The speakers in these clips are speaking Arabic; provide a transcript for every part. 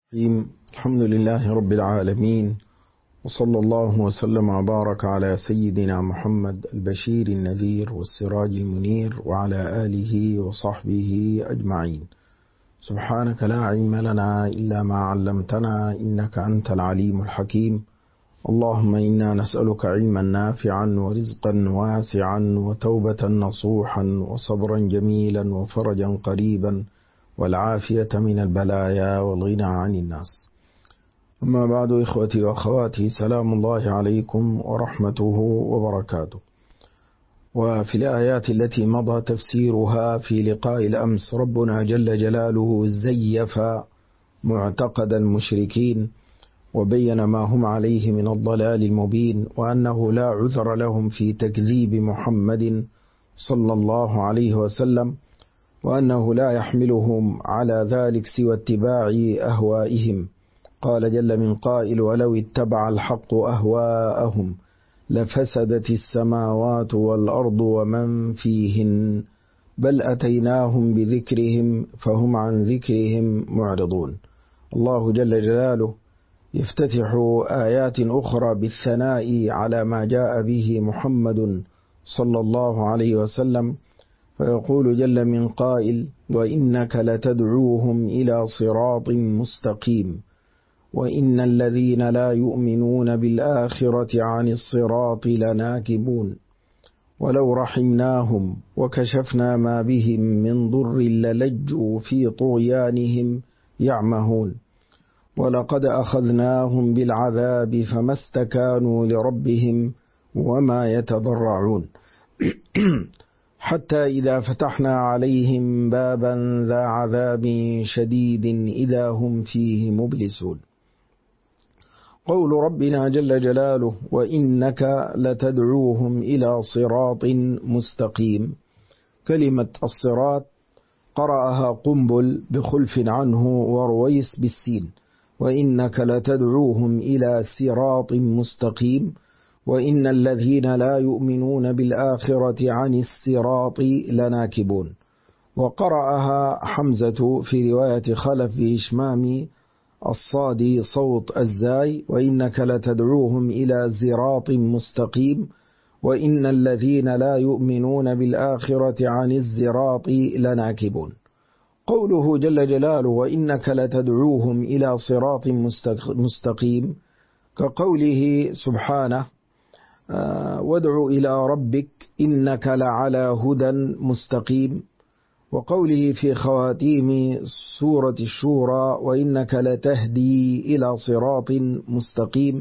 الحمد لله رب العالمين، وصلى الله وسلم وبارك على سيدنا محمد البشير النذير والسراج المنير وعلى آله وصحبه أجمعين. سبحانك لا علم لنا إلا ما علمتنا إنك أنت العليم الحكيم. اللهم إنا نسألك علما نافعا ورزقا واسعا وتوبة نصوحا وصبرا جميلا وفرجا قريبا والعافية من البلايا والغنى عن الناس. أما بعد، إخوتي وأخواتي، سلام الله عليكم ورحمته وبركاته. وفي الآيات التي مضى تفسيرها في لقاء الأمس، ربنا جل جلاله زيف معتقد المشركين وبين ما هم عليه من الضلال المبين، وأنه لا عذر لهم في تكذيب محمد صلى الله عليه وسلم، وأنه لا يحملهم على ذلك سوى اتباع أهوائهم. قال جل من قائل: ولو اتبع الحق أهواءهم لفسدت السماوات والأرض ومن فيهن بل أتيناهم بذكرهم فهم عن ذكرهم معرضون. الله جل جلاله يفتتح آيات أخرى بالثناء على ما جاء به محمد صلى الله عليه وسلم، فيقول جل من قائل: وإنك لتدعوهم إلى صراط مستقيم وإن الذين لا يؤمنون بالآخرة عن الصراط لناكبون ولو رحمناهم وكشفنا ما بهم من ضر للجوا في طغيانهم يعمهون ولقد أخذناهم بالعذاب فما استكانوا لربهم وما يتضرعون حتى إذا فتحنا عليهم بابا ذا عذاب شديد إذا هم فيه مبلسون. قول ربنا جل جلاله: وإنك لتدعوهم إلى صراط مستقيم. كلمة الصراط قرأها قنبل بخلف عنه ورويس بالسين، وإنك لتدعوهم إلى صراط مستقيم وإن الذين لا يؤمنون بالآخرة عن الصراط لناكبون. وقرأها حمزة في رواية خلف بإشمام الصاد صوت الزاي: وإنك لتدعوهم إلى صراط مستقيم وإن الذين لا يؤمنون بالآخرة عن الصراط لناكبون. قوله جل جلاله: وإنك لتدعوهم إلى صراط مستقيم، كقوله سبحانه: وادع إلى ربك إنك لعلى هدى مستقيم، وقوله في خواتيم سورة الشورى: وإنك لتهدي إلى صراط مستقيم،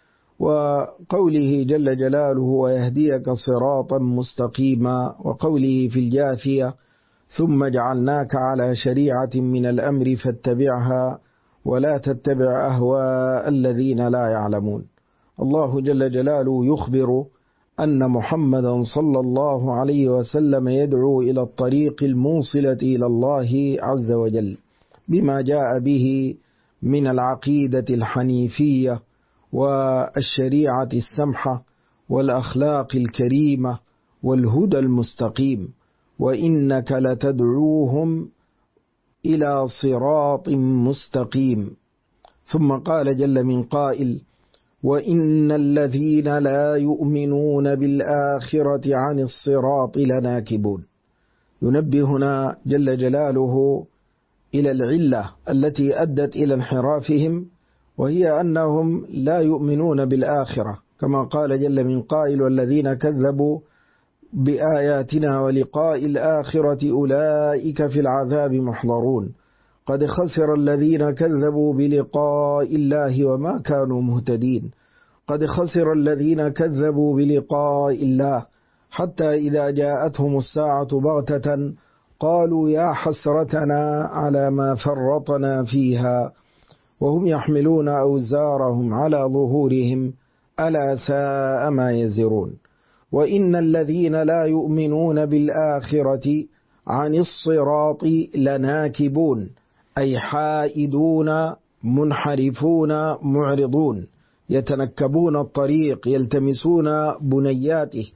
وقوله جل جلاله: ويهديك صراطا مستقيما، وقوله في الجاثية: ثم جعلناك على شريعة من الأمر فاتبعها ولا تتبع أهواء الذين لا يعلمون. الله جل جلاله يخبر أن محمدا صلى الله عليه وسلم يدعو إلى الطريق الموصلة إلى الله عز وجل بما جاء به من العقيدة الحنيفية والشريعة السمحة والأخلاق الكريمة والهدى المستقيم. وإنك لتدعوهم إلى صراط مستقيم. ثم قال جل من قائل: وإن الذين لا يؤمنون بالآخرة عن الصراط لناكبون. ينبهنا جل جلاله إلى العلة التي أدت إلى انحرافهم، وهي أنهم لا يؤمنون بالآخرة، كما قال جل من قائل: والذين كذبوا بآياتنا ولقاء الآخرة أولئك في العذاب محضرون قد خسر الذين كذبوا بلقاء الله وما كانوا مهتدين. قد خسر الذين كذبوا بلقاء الله حتى إذا جاءتهم الساعة بغتة قالوا يا حسرتنا على ما فرطنا فيها وهم يحملون أوزارهم على ظهورهم ألا ساء ما يزرون. وإن الذين لا يؤمنون بالآخرة عن الصراط لناكبون، أي حائدون منحرفون معرضون، يتنكبون الطريق، يلتمسون بنياته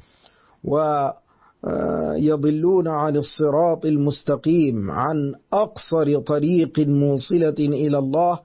ويضلون عن الصراط المستقيم، عن أقصر طريق موصلة إلى الله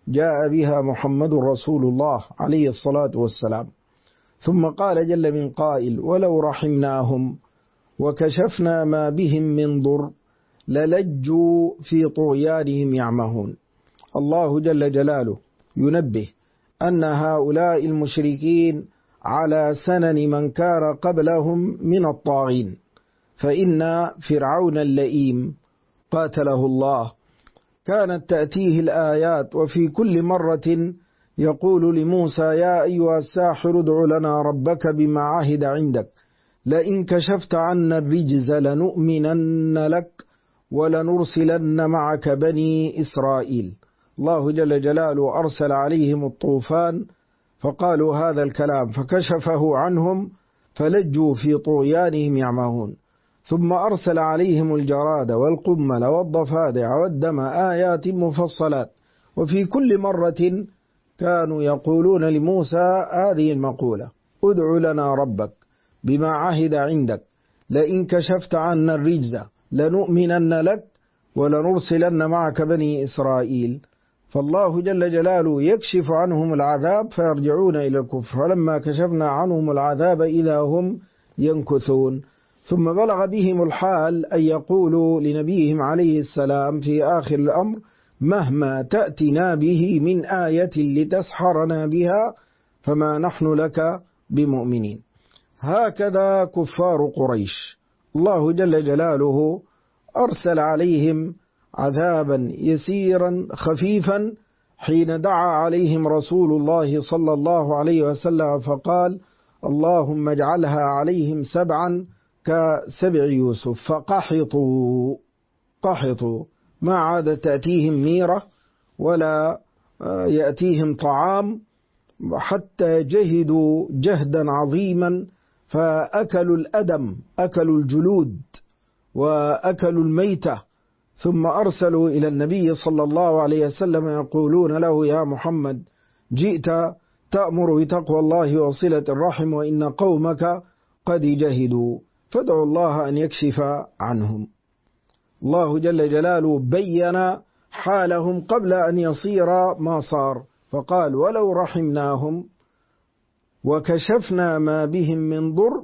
جاء بها محمد رسول الله عليه الصلاة والسلام. ثم قال جل من قائل: ولو رحمناهم وكشفنا ما بهم من ضر للجوا في طغيانهم يعمهون. الله جل جلاله ينبه أن هؤلاء المشركين على سنن من كان قبلهم من الطاغين، فإن فرعون اللئيم قاتله الله كانت تأتيه الآيات، وفي كل مرة يقول لموسى: يا أيها الساحر ادع لنا ربك بما عهد عندك لئن كشفت عنا الرجز لنؤمنن لك ولنرسلن معك بني إسرائيل. الله جل جلاله أرسل عليهم الطوفان فقالوا هذا الكلام فكشفه عنهم فلجوا في طغيانهم يعمهون، ثم أرسل عليهم الجراد والقمل والضفادع والدم آيات مفصلات، وفي كل مرة كانوا يقولون لموسى هذه المقولة: ادع لنا ربك بما عهد عندك لئن كشفت عنا الرجز لنؤمنن لك ولنرسلن معك بني إسرائيل. فالله جل جلاله يكشف عنهم العذاب فيرجعون إلى الكفر، فلما كشفنا عنهم العذاب إذا هم ينكثون. ثم بلغ بهم الحال أن يقولوا لنبيهم عليه السلام في آخر الأمر: مهما تأتنا به من آية لتسحرنا بها فما نحن لك بمؤمنين. هكذا كفار قريش، الله جل جلاله أرسل عليهم عذابا يسيرا خفيفا حين دعا عليهم رسول الله صلى الله عليه وسلم فقال: اللهم اجعلها عليهم سبعا كسبع يوسف، فقحطوا ما عادت تأتيهم ميرة ولا يأتيهم طعام، حتى جهدوا جهدا عظيما فأكلوا الأدم، أكلوا الجلود وأكلوا الميتة. ثم أرسلوا إلى النبي صلى الله عليه وسلم يقولون له: يا محمد جئت تأمر بتقوى الله وصلة الرحم وإن قومك قد جهدوا فادعوا الله أن يكشف عنهم. الله جل جلاله بين حالهم قبل أن يصير ما صار، فقال: ولو رحمناهم وكشفنا ما بهم من ضر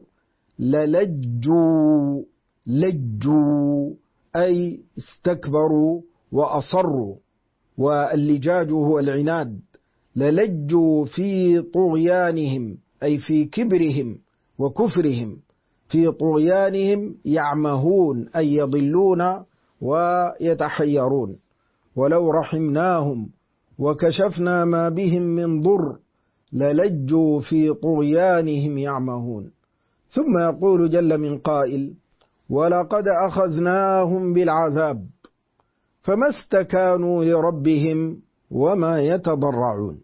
لجوا أي استكبروا وأصروا، واللجاج هو العناد. للجوا في طغيانهم أي في كبرهم وكفرهم، في طغيانهم يعمهون أي يضلون ويتحيرون. ولو رحمناهم وكشفنا ما بهم من ضر للجوا في طغيانهم يعمهون. ثم يقول جل من قائل: ولقد أخذناهم بالعذاب فما استكانوا لربهم وما يتضرعون.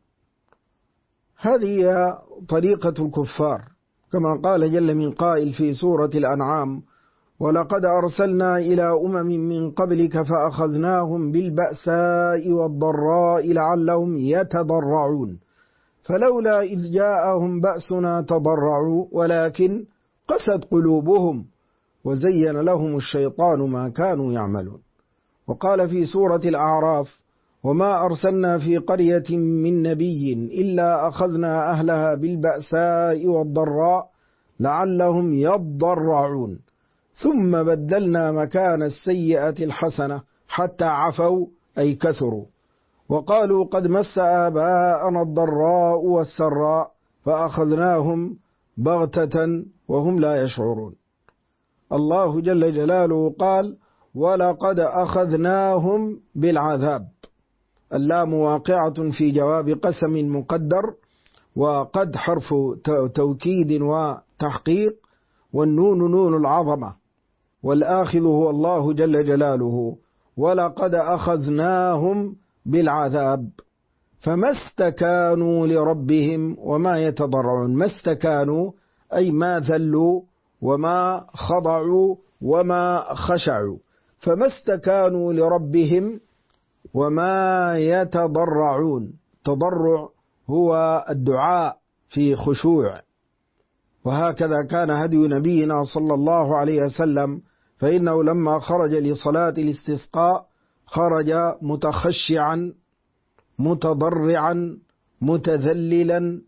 هذه طريقة الكفار، كما قال جل من قائل في سورة الأنعام: ولقد أرسلنا إلى أمم من قبلك فأخذناهم بالبأساء والضراء لعلهم يتضرعون فلولا إذ جاءهم بأسنا تضرعوا ولكن قست قلوبهم وزين لهم الشيطان ما كانوا يعملون. وقال في سورة الأعراف: وما أرسلنا في قرية من نبي إلا أخذنا أهلها بالبأساء والضراء لعلهم يضرعون ثم بدلنا مكان السيئة الحسنة حتى عفوا أي كثروا وقالوا قد مس آباءنا الضراء والسراء فأخذناهم بغتة وهم لا يشعرون. الله جل جلاله قال: ولقد أخذناهم بالعذاب. اللام واقعة في جواب قسم مقدر، وقد حرف توكيد وتحقيق، والنون نون العظمة، والآخذ هو الله جل جلاله. ولقد أخذناهم بالعذاب فما استكانوا لربهم وما يتضرعون. ما استكانوا أي ما ذلوا وما خضعوا وما خشعوا، فما استكانوا لربهم وما يتضرعون. تضرع هو الدعاء في خشوع، وهكذا كان هدي نبينا صلى الله عليه وسلم، فإنه لما خرج لصلاة الاستسقاء خرج متخشعا متضرعا متذللا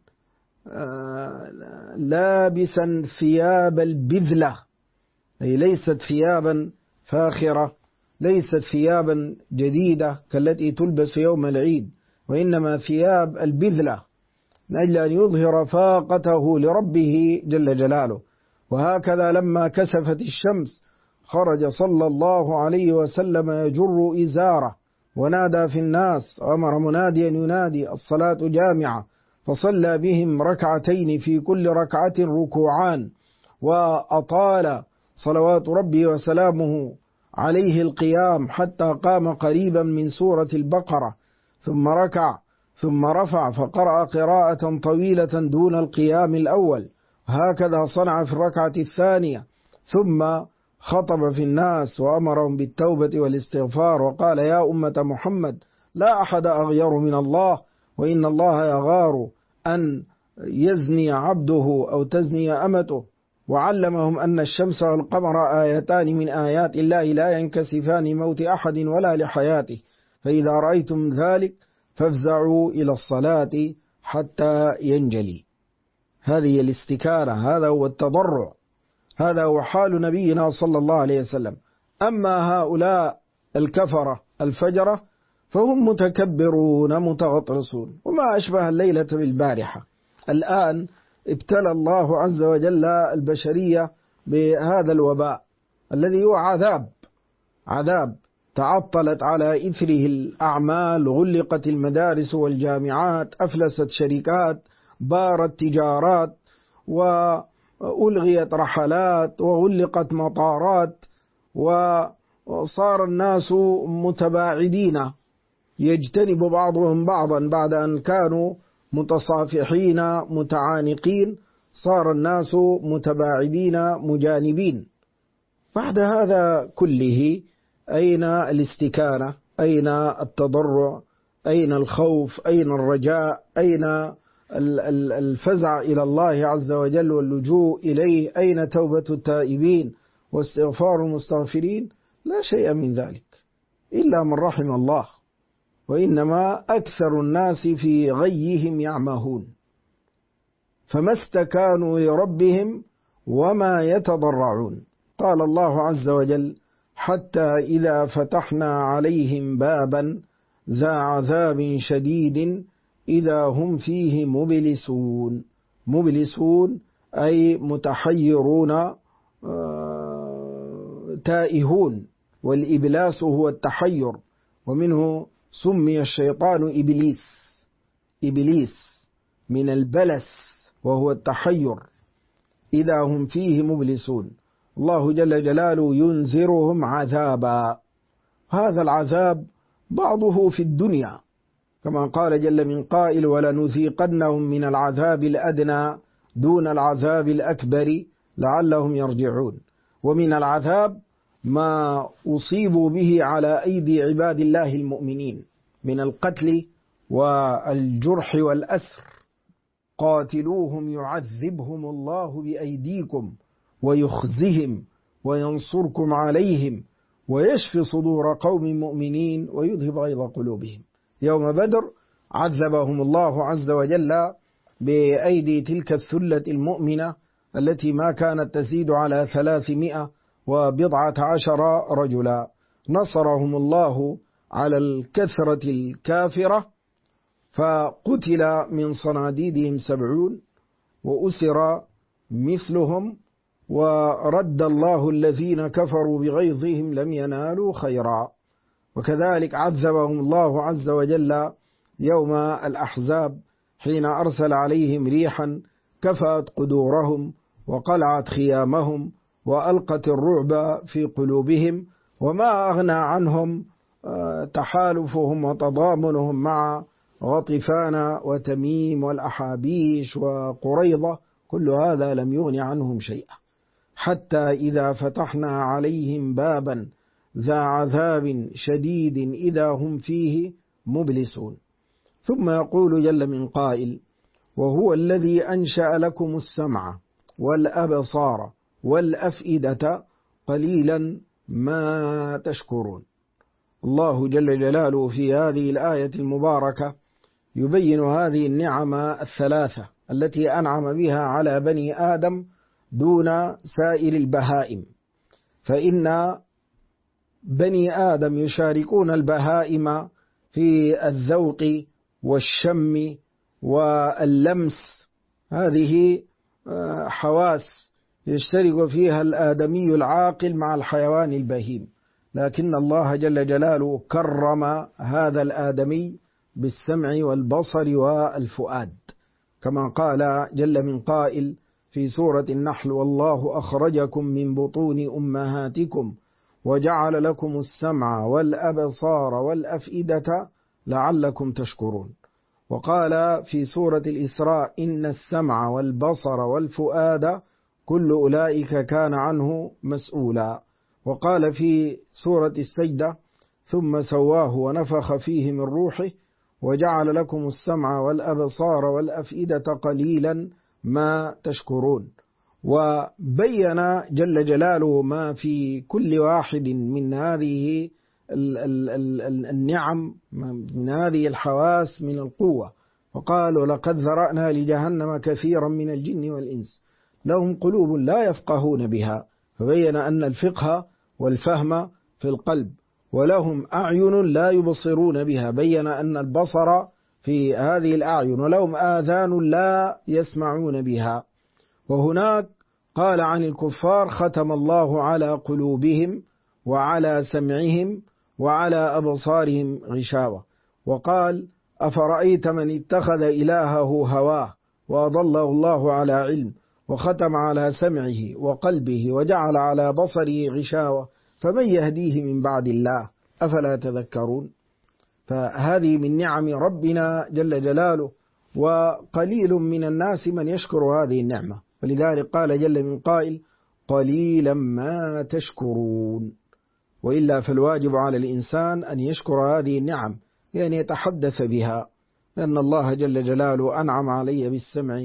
لابسا ثياب البذلة، أي ليست ثيابا فاخرة، ليست ثيابا جديدة كالتي تلبس يوم العيد، وإنما ثياب البذلة من أجل أن يظهر فاقته لربه جل جلاله. وهكذا لما كسفت الشمس خرج صلى الله عليه وسلم يجر إزاره ونادى في الناس، أمر مناديا ينادي الصلاة جامعة، فصلى بهم ركعتين في كل ركعة ركوعان، وأطال صلوات ربي وسلامه عليه القيام حتى قام قريبا من سورة البقرة، ثم ركع ثم رفع فقرأ قراءة طويلة دون القيام الأول. هكذا صنع في الركعة الثانية، ثم خطب في الناس وأمرهم بالتوبة والاستغفار، وقال: يا أمة محمد، لا أحد أغير من الله، وإن الله يغار أن يزني عبده أو تزني أمته. وعلمهم أن الشمس والقمر آيتان من آيات الله لا ينكسفان موت أحد ولا لحياته، فإذا رأيتم ذلك فافزعوا إلى الصلاة حتى ينجلي. هذه الاستكانة، هذا هو التضرع، هذا هو حال نبينا صلى الله عليه وسلم. أما هؤلاء الكفرة الفجرة فهم متكبرون متغطرسون، وما أشبه الليلة بالبارحة. الآن ابتلى الله عز وجل البشرية بهذا الوباء الذي هو عذاب تعطلت على إثره الأعمال، غلقت المدارس والجامعات، أفلست شركات، بارت تجارات، وألغيت رحلات، وغلقت مطارات، وصار الناس متباعدين يجتنب بعضهم بعضا بعد أن كانوا متصافحين متعانقين، صار الناس متباعدين مجانبين. بعد هذا كله أين الاستكانة؟ أين التضرع؟ أين الخوف؟ أين الرجاء؟ أين الفزع إلى الله عز وجل واللجوء إليه؟ أين توبة التائبين واستغفار المستغفرين؟ لا شيء من ذلك إلا من رحم الله، وإنما أكثر الناس في غيهم يعمهون، فما استكانوا لربهم وما يتضرعون. قال الله عز وجل: حتى إذا فتحنا عليهم بابا ذا عذاب شديد إذا هم فيه مبلسون أي متحيرون تائهون، والإبلاس هو التحير، ومنه سمي الشيطان إبليس من البلس وهو التحير. إذا هم فيه مبلسون، الله جل جلاله ينذرهم عذابا. هذا العذاب بعضه في الدنيا كما قال جل من قائل: ولنذيقنهم من العذاب الأدنى دون العذاب الأكبر لعلهم يرجعون. ومن العذاب ما أصيبوا به على أيدي عباد الله المؤمنين من القتل والجرح والأسر. قاتلوهم يعذبهم الله بأيديكم ويخزهم وينصركم عليهم ويشفي صدور قوم مؤمنين ويذهب غيظ قلوبهم. يوم بدر عذبهم الله عز وجل بأيدي تلك الثلة المؤمنة التي ما كانت تزيد على 310 رجلا. نصرهم الله على الكثرة الكافرة، فقتل من صناديدهم 70 وأسر مثلهم، ورد الله الذين كفروا بغيظهم لم ينالوا خيرا. وكذلك عذبهم الله عز وجل يوم الأحزاب حين أرسل عليهم ريحا كفأت قدورهم وقلعت خيامهم وألقت الرعب في قلوبهم، وما أغنى عنهم تحالفهم وتضامنهم مع غطفان وتميم والأحابيش وقريضة، كل هذا لم يغن عنهم شيئا. حتى إذا فتحنا عليهم بابا ذا عذاب شديد إذا هم فيه مبلسون. ثم يقول جل من قائل: وهو الذي أنشأ لكم السمع والأبصار والأفئدة قليلا ما تشكرون. الله جل جلاله في هذه الآية المباركة يبين هذه النعم الثلاثة التي أنعم بها على بني آدم دون سائر البهائم، فإن بني آدم يشاركون البهائم في الذوق والشم واللمس، هذه حواس يشترك فيها الآدمي العاقل مع الحيوان البهيم، لكن الله جل جلاله كرم هذا الآدمي بالسمع والبصر والفؤاد، كما قال جل من قائل في سورة النحل: والله أخرجكم من بطون أمهاتكم وجعل لكم السمع والأبصار والأفئدة لعلكم تشكرون. وقال في سورة الإسراء: إن السمع والبصر والفؤاد كل أولئك كان عنه مسؤولا. وقال في سورة السجدة: ثم سواه ونفخ فيه من روحه وجعل لكم السمع والأبصار والأفئدة قليلا ما تشكرون. وبين جل جلاله ما في كل واحد من هذه النعم، من هذه الحواس من القوة، وقالوا: لقد ذرأنا لجهنم كثيرا من الجن والإنس لهم قلوب لا يفقهون بها، فبين أن الفقه والفهم في القلب، ولهم أعين لا يبصرون بها، بين أن البصر في هذه الأعين، ولهم آذان لا يسمعون بها. وهناك قال عن الكفار: ختم الله على قلوبهم وعلى سمعهم وعلى أبصارهم غشاوة. وقال: أفرأيت من اتخذ إلهه هواه وأضله الله على علم وختم على سمعه وقلبه وجعل على بصره غشاوة فمن يهديه من بعد الله أفلا تذكرون. فهذه من نعم ربنا جل جلاله، وقليل من الناس من يشكر هذه النعمة، ولذلك قال جل من قائل: قليلا ما تشكرون. وإلا فالواجب على الإنسان أن يشكر هذه النعم، يعني يتحدث بها، لأن الله جل جلاله أنعم علي بالسمع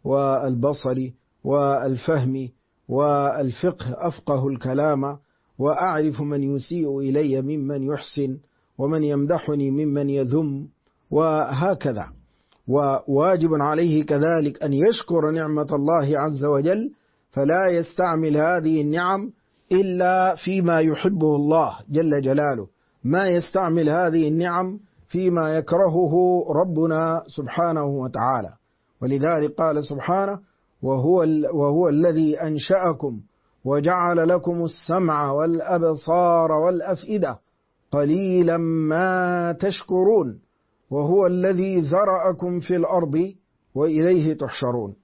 والبصر والفهم والفقه، أفقه الكلام وأعرف من يسيء إلي ممن يحسن ومن يمدحني ممن يذم، وهكذا. وواجب عليه كذلك أن يشكر نعمة الله عز وجل، فلا يستعمل هذه النعم إلا فيما يحبه الله جل جلاله، ما يستعمل هذه النعم فيما يكرهه ربنا سبحانه وتعالى. ولذلك قال سبحانه: وهو الذي أنشأكم وجعل لكم السمع والأبصار والأفئدة قليلا ما تشكرون وهو الذي ذرأكم في الأرض وإليه تحشرون.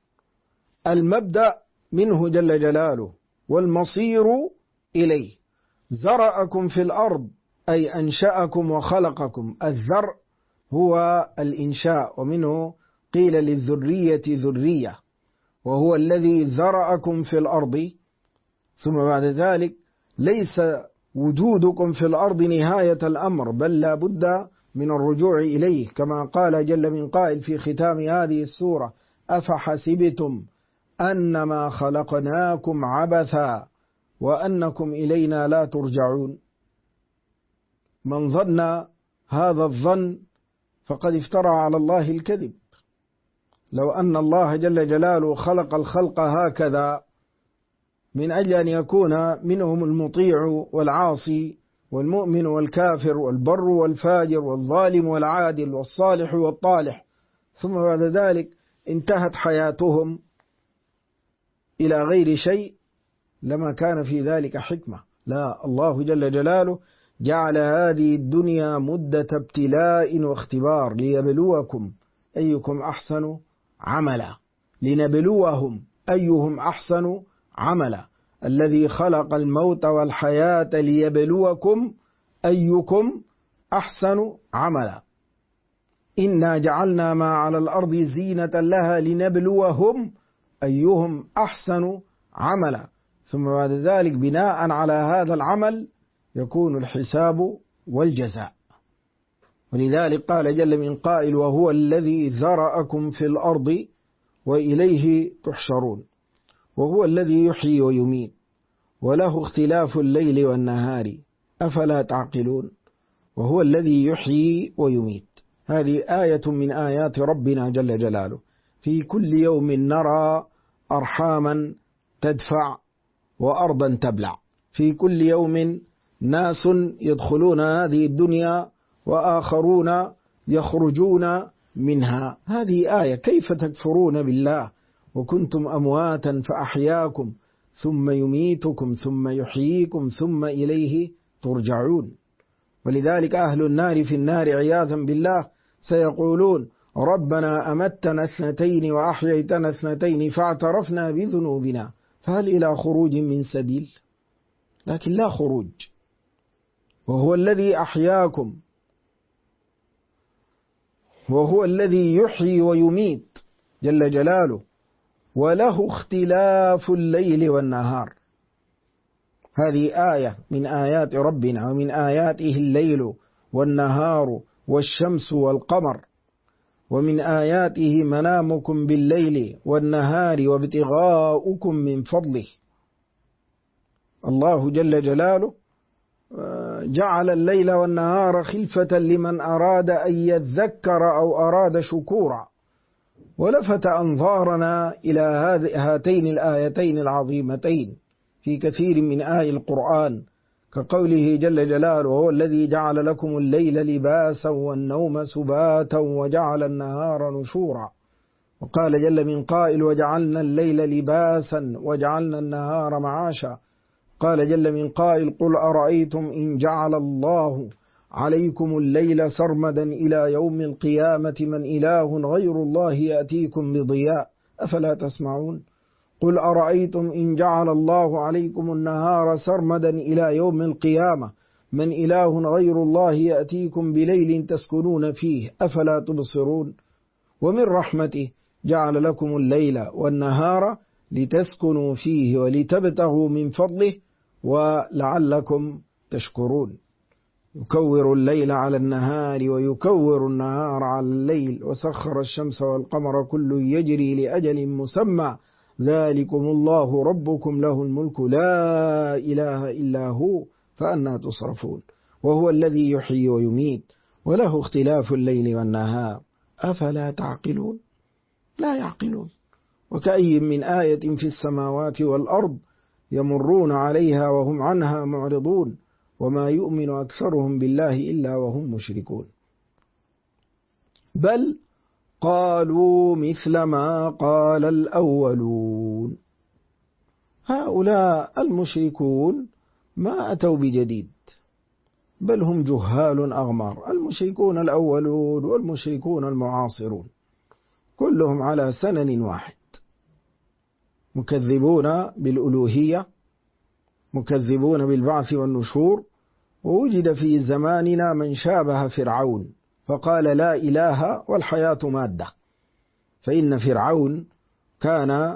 المبدأ منه جل جلاله والمصير إليه. ذرأكم في الأرض أي أنشأكم وخلقكم. الذرء هو الإنشاء، ومنه قيل للذرية ذرية، وهو الذي ذرأكم في الأرض. ثم بعد ذلك ليس وجودكم في الأرض نهاية الأمر، بل لا بد من الرجوع إليه، كما قال جل من قائل في ختام هذه السورة: أفحسبتم أنما خلقناكم عبثا وأنكم إلينا لا ترجعون. من ظن هذا الظن فقد افترى على الله الكذب. لو أن الله جل جلاله خلق الخلق هكذا من أجل أن يكون منهم المطيع والعاصي والمؤمن والكافر والبر والفاجر والظالم والعادل والصالح والطالح، ثم بعد ذلك انتهت حياتهم إلى غير شيء، لما كان في ذلك حكمة. لا، الله جل جلاله جعل هذه الدنيا مدة ابتلاء واختبار ليبلوكم أيكم أحسن عملا، لنبلوهم أيهم أحسن عملا. الذي خلق الموت والحياة ليبلوكم أيكم أحسن عملا. إنا جعلنا ما على الأرض زينة لها لنبلوهم أيهم أحسن عملا. ثم بعد ذلك بناء على هذا العمل يكون الحساب والجزاء. ولذلك قال جل من قائل: وهو الذي ذرأكم في الأرض وإليه تحشرون. وهو الذي يحيي ويميت وله اختلاف الليل والنهار أفلا تعقلون. وهو الذي يحيي ويميت، هذه آية من آيات ربنا جل جلاله. في كل يوم نرى أرحاما تدفع وأرضا تبلع، في كل يوم ناس يدخلون هذه الدنيا وآخرون يخرجون منها. هذه آية. كيف تكفرون بالله وكنتم أمواتا فأحياكم ثم يميتكم ثم يحييكم ثم إليه ترجعون. ولذلك أهل النار في النار عياذا بالله سيقولون ربنا أمتنا 2 وأحييتنا 2 فاعترفنا بذنوبنا فهل إلى خروج من سبيل؟ لكن لا خروج. وهو الذي أحياكم وهو الذي يحيي ويميت جل جلاله، وله اختلاف الليل والنهار. هذه آية من آيات ربنا، ومن آياته الليل والنهار والشمس والقمر، ومن آياته منامكم بالليل والنهار وابتغاؤكم من فضله. الله جل جلاله جعل الليل والنهار خلفة لمن أراد أن يذكر أو أراد شكورا، ولفت أنظارنا إلى هاتين الآيتين العظيمتين في كثير من آي القرآن، كقوله جل جلاله هو الذي جعل لكم الليل لباسا والنوم سباتا وجعل النهار نشورا. وقال جل من قائل وجعلنا الليل لباسا وجعلنا النهار معاشا. قال جل من قائل قل أرأيتم إن جعل الله عليكم الليل سرمدا إلى يوم القيامة من إله غير الله يأتيكم بضياء أفلا تسمعون. قل أرأيتم إن جعل الله عليكم النهار سرمدا إلى يوم القيامة من إله غير الله يأتيكم بليل تسكنون فيه أفلا تبصرون. ومن رحمته جعل لكم الليل والنهار لتسكنوا فيه ولتبتغوا من فضله ولعلكم تشكرون. يكور الليل على النهار ويكور النهار على الليل وسخر الشمس والقمر كل يجري لأجل مسمى ذلكم الله ربكم له الملك لا إله إلا هو فأنى تصرفون. وهو الذي يحيي ويميت وله اختلاف الليل والنهار أفلا تعقلون. لا يعقلون. وكأي من آية في السماوات والأرض يمرون عليها وهم عنها معرضون وما يؤمن أكثرهم بالله إلا وهم مشركون. بل قالوا مثل ما قال الأولون. هؤلاء المشركون ما أتوا بجديد، بل هم جهال أغمار. المشركون الأولون والمشركون المعاصرون كلهم على سنن واحد، مكذبون بالألوهية، مكذبون بالبعث والنشور. ووجد في زماننا من شابه فرعون فقال لا إله والحياة مادة. فإن فرعون كان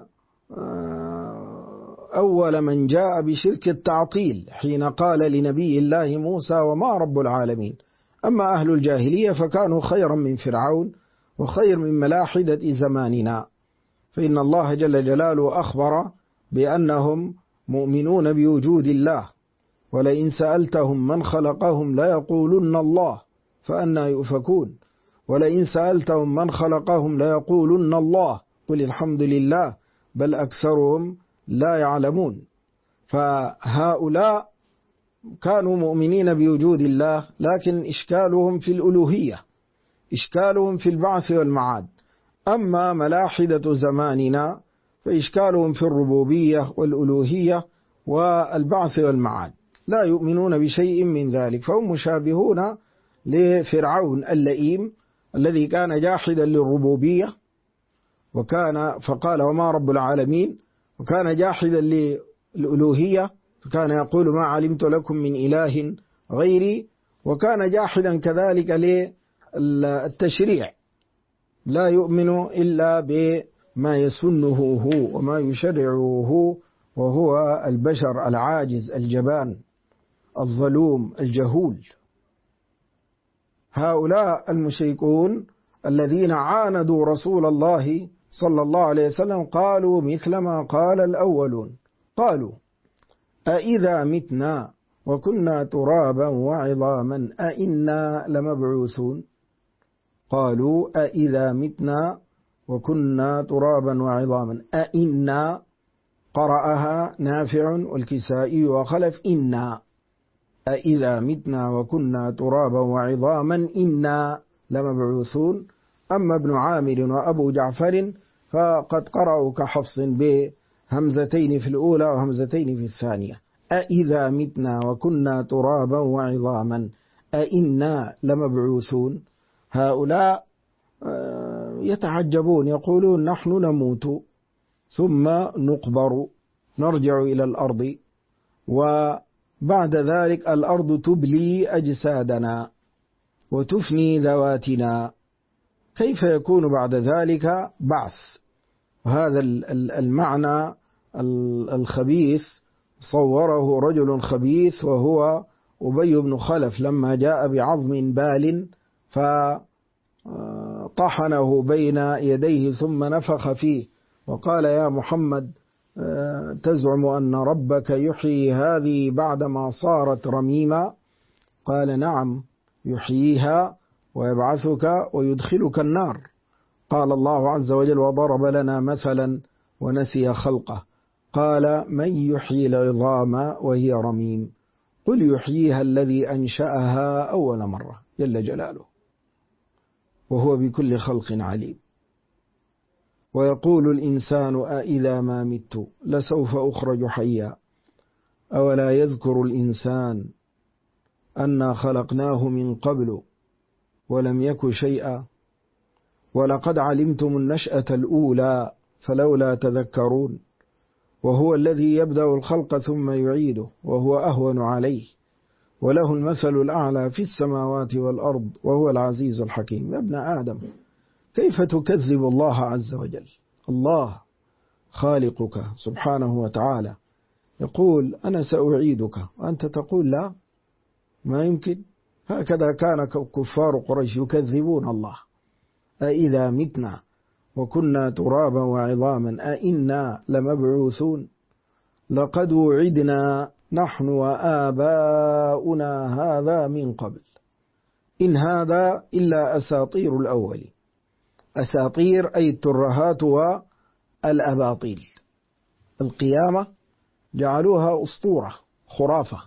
أول من جاء بشرك التعطيل حين قال لنبي الله موسى وما رب العالمين. أما أهل الجاهلية فكانوا خيرا من فرعون وخير من ملاحدة زماننا. فإن الله جل جلاله أخبر بأنهم مؤمنون بوجود الله، ولئن سألتهم من خلقهم ليقولن الله فأنى يؤفكون. ولئن سألتهم من خلقهم ليقولن الله قل الحمد لله بل أكثرهم لا يعلمون. فهؤلاء كانوا مؤمنين بوجود الله، لكن إشكالهم في الألوهية، إشكالهم في البعث والمعاد. أما ملاحدة زماننا فإشكالهم في الربوبية والألوهية والبعث والمعاد، لا يؤمنون بشيء من ذلك. فهم مشابهون لفرعون اللئيم الذي كان جاحدا للربوبية فقال وما رب العالمين، وكان جاحدا للألوهية فكان يقول ما علمت لكم من إله غيري، وكان جاحدا كذلك للتشريع، لا يؤمن إلا بما يسنه هو وما يشرعه هو، وهو البشر العاجز الجبان الظلوم الجهول. هؤلاء المشركون الذين عاندوا رسول الله صلى الله عليه وسلم قالوا مثل ما قال الأولون. قالوا أإذا متنا وكنا ترابا وعظاما أإنا لمبعوثون. قالوا أإذا متنا وكنا ترابا وعظاما أإنا، قرأها نافع والكسائي وخلف إنا، أإذا متنا وكنا ترابا وعظاما إنا لمبعوثون. أما ابن عامر وأبو جعفر فقد قرأوا كحفص بهمزتين في الأولى وهمزتين في الثانية، أإذا متنا وكنا ترابا وعظاما أإنا لمبعوثون. هؤلاء يتعجبون، يقولون نحن نموت ثم نقبر، نرجع إلى الأرض، وبعد ذلك الأرض تبلي أجسادنا وتفني ذواتنا، كيف يكون بعد ذلك بعث؟ وهذا المعنى الخبيث صوره رجل خبيث وهو أبي بن خلف لما جاء بعظم بال فطحنه بين يديه ثم نفخ فيه وقال يا محمد تزعم أن ربك يحيي هذه بعدما صارت رميما؟ قال نعم يحييها ويبعثك ويدخلك النار. قال الله عز وجل وضرب لنا مثلا ونسي خلقه، قال من يحيي العظام وهي رميم؟ قل يحييها الذي أنشأها أول مرة جل جلاله وهو بكل خلق عليم. ويقول الإنسان أإذا ما مت لسوف أخرج حيا أولا يذكر الإنسان أنا خلقناه من قبل ولم يك شيئا ولقد علمتم النشأة الأولى فلولا تذكرون وهو الذي يبدأ الخلق ثم يعيده وهو أهون عليه وله المثل الأعلى في السماوات والأرض وهو العزيز الحكيم. يا ابن آدم كيف تكذب الله عز وجل؟ الله خالقك سبحانه وتعالى يقول أنا سأعيدك وأنت تقول لا، ما يمكن. هكذا كان كفار قريش يكذبون الله. أإذا متنا وكنا ترابا وعظاما أإنا لمبعوثون لقد وعدنا نحن وآباؤنا هذا من قبل إن هذا إلا أساطير الأولين. أساطير أي الترهات والأباطيل، القيامة جعلوها أسطورة خرافة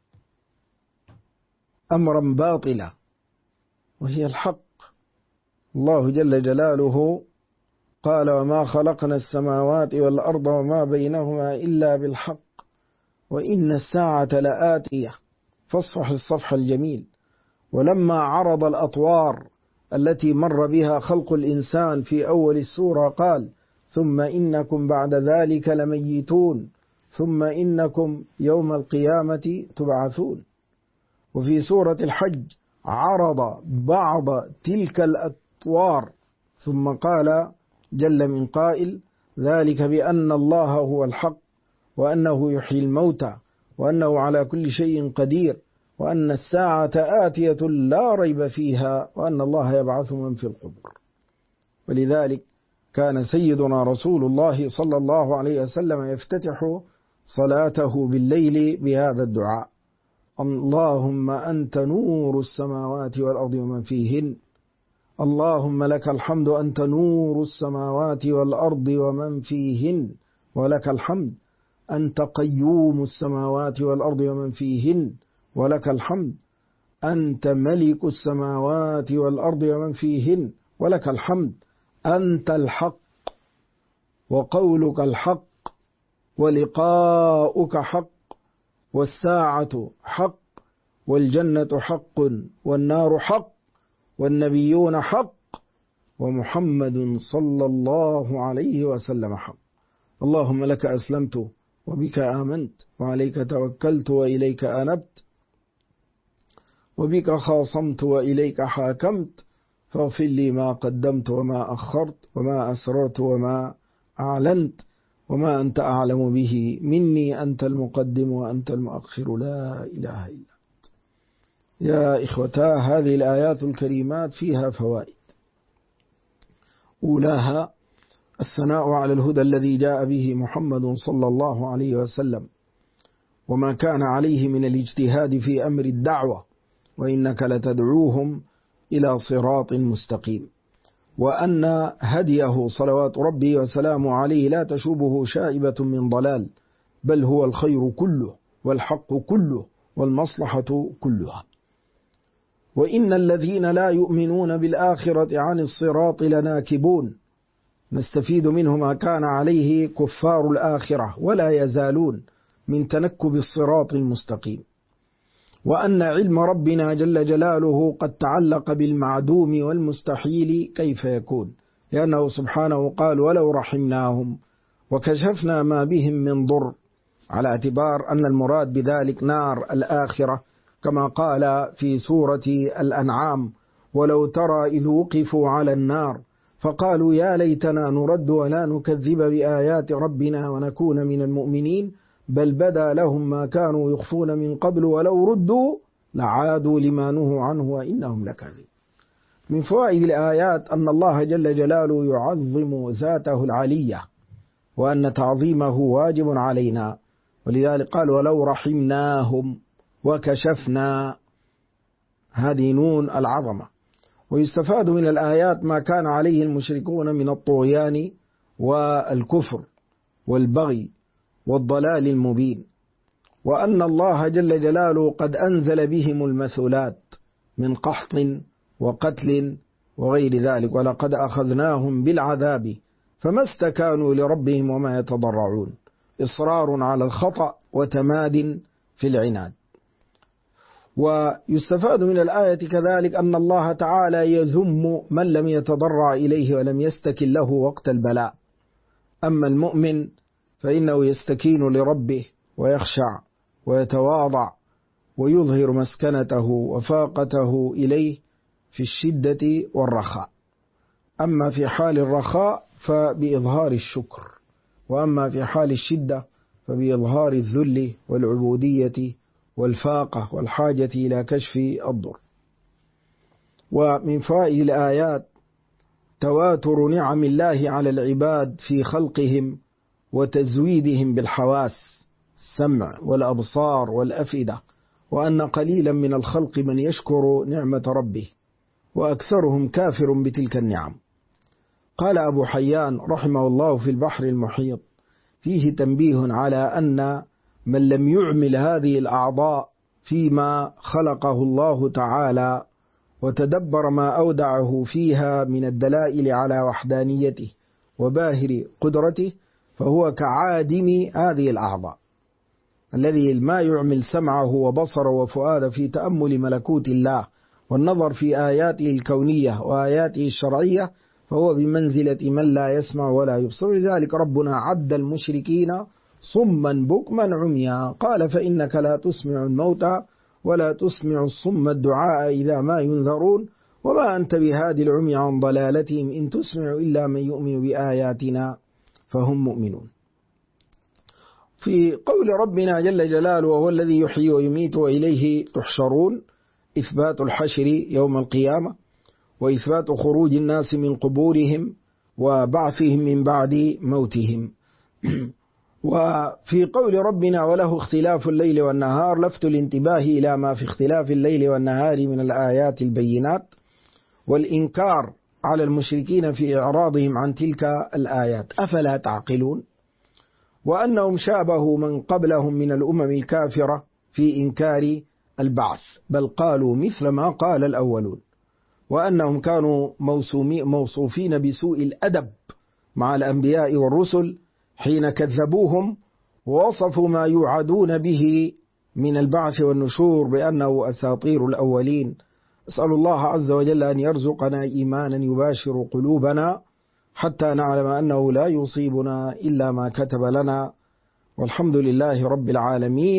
أمرا باطلا وهي الحق. الله جل جلاله قال وما خلقنا السماوات والأرض وما بينهما إلا بالحق وإن الساعة لآتية فاصفح الصفح الجميل. ولما عرض الأطوار التي مر بها خلق الإنسان في أول السورة قال ثم إنكم بعد ذلك لميتون ثم إنكم يوم القيامة تبعثون. وفي سورة الحج عرض بعض تلك الأطوار ثم قال جل من قائل ذلك بأن الله هو الحق وأنه يحيي الموتى وأنه على كل شيء قدير وأن الساعة آتية لا ريب فيها وأن الله يبعث من في القبور. ولذلك كان سيدنا رسول الله صلى الله عليه وسلم يفتتح صلاته بالليل بهذا الدعاء اللهم أنت نور السماوات والأرض ومن فيهن اللهم لك الحمد أنت نور السماوات والأرض ومن فيهن ولك الحمد أنت قيوم السماوات والأرض ومن فيهن ولك الحمد أنت ملك السماوات والأرض ومن فيهن ولك الحمد أنت الحق وقولك الحق ولقاؤك حق والساعة حق والجنة حق والنار حق والنبيون حق ومحمد صلى الله عليه وسلم حق. اللهم لك أسلمت وبك آمنت وعليك توكلت وإليك أنبت وبك خاصمت وإليك حاكمت فاغفر لي ما قدمت وما أخرت وما أسررت وما أعلنت وما أنت أعلم به مني أنت المقدم وأنت المؤخر لا إله إلا أنت. يا إخوتا هذه الآيات الكريمات فيها فوائد. أولاها الثناء على الهدى الذي جاء به محمد صلى الله عليه وسلم وما كان عليه من الاجتهاد في أمر الدعوة وإنك لتدعوهم إلى صراط مستقيم، وأن هديه صلوات ربي وسلامه عليه لا تشوبه شائبة من ضلال، بل هو الخير كله والحق كله والمصلحة كلها. وإن الذين لا يؤمنون بالآخرة عن الصراط لناكبون، نستفيد منه ما كان عليه كفار الآخرة ولا يزالون من تنكب الصراط المستقيم. وأن علم ربنا جل جلاله قد تعلق بالمعدوم والمستحيل كيف يكون، لأنه سبحانه قال ولو رحمناهم وكشفنا ما بهم من ضر، على اعتبار أن المراد بذلك نار الآخرة، كما قال في سورة الأنعام ولو ترى إذ وقفوا على النار فقالوا يا ليتنا نرد ولا نكذب بآيات ربنا ونكون من المؤمنين بل بدا لهم ما كانوا يخفون من قبل ولو ردوا لعادوا لما نهوا عنه وإنهم لكاذبون. من فوائد الآيات أن الله جل جلاله يعظم ذاته العلية، وأن تعظيمه واجب علينا، ولذلك قال ولو رحمناهم وكشفنا، هذه نون العظمة. ويستفاد من الآيات ما كان عليه المشركون من الطغيان والكفر والبغي والضلال المبين، وأن الله جل جلاله قد أنزل بهم المثلات من قحط وقتل وغير ذلك، ولقد أخذناهم بالعذاب فما استكانوا لربهم وما يتضرعون، إصرار على الخطأ وتماد في العناد. ويستفاد من الآية كذلك أن الله تعالى يذم من لم يتضرع إليه ولم يستكن له وقت البلاء، أما المؤمن فإنه يستكين لربه ويخشع ويتواضع ويظهر مسكنته وفاقته إليه في الشدة والرخاء، أما في حال الرخاء فبإظهار الشكر، وأما في حال الشدة فبإظهار الذل والعبودية والفاقة والحاجة إلى كشف الضر. ومن فوائد الآيات تواتر نعم الله على العباد في خلقهم وتزويدهم بالحواس السمع والأبصار والأفئدة، وأن قليلا من الخلق من يشكر نعمة ربه وأكثرهم كافر بتلك النعم. قال أبو حيان رحمه الله في البحر المحيط فيه تنبيه على أن من لم يعمل هذه الأعضاء فيما خلقه الله تعالى وتدبر ما أودعه فيها من الدلائل على وحدانيته وباهر قدرته فهو كعادم هذه الأعضاء، الذي ما يعمل سمعه وبصره وفؤاده في تأمل ملكوت الله والنظر في آياته الكونية وآياته الشرعية فهو بمنزلة من لا يسمع ولا يبصر. لذلك ربنا عد المشركين صما بكما عميا، قال فإنك لا تسمع الموتى ولا تسمع الصم الدعاء إذا ما ينذرون وما أنت بهادي العمي عن ضلالتهم إن تسمع إلا من يؤمن بآياتنا فهم مؤمنون. في قول ربنا جل جلاله وهو الذي يحيي ويميت وإليه تحشرون، إثبات الحشر يوم القيامة، وإثبات خروج الناس من قبورهم وبعثهم من بعد موتهم. وفي قول ربنا وله اختلاف الليل والنهار لفت الانتباه إلى ما في اختلاف الليل والنهار من الآيات البينات والإنكار على المشركين في إعراضهم عن تلك الآيات، أفلا تعقلون؟ وأنهم شابهوا من قبلهم من الأمم الكافرة في إنكار البعث، بل قالوا مثل ما قال الأولون، وأنهم كانوا موصوفين بسوء الأدب مع الأنبياء والرسل حين كذبوهم ووصفوا ما يوعدون به من البعث والنشور بأنه أساطير الأولين. أسأل الله عز وجل أن يرزقنا إيمانا يباشر قلوبنا حتى نعلم أنه لا يصيبنا إلا ما كتب لنا، والحمد لله رب العالمين.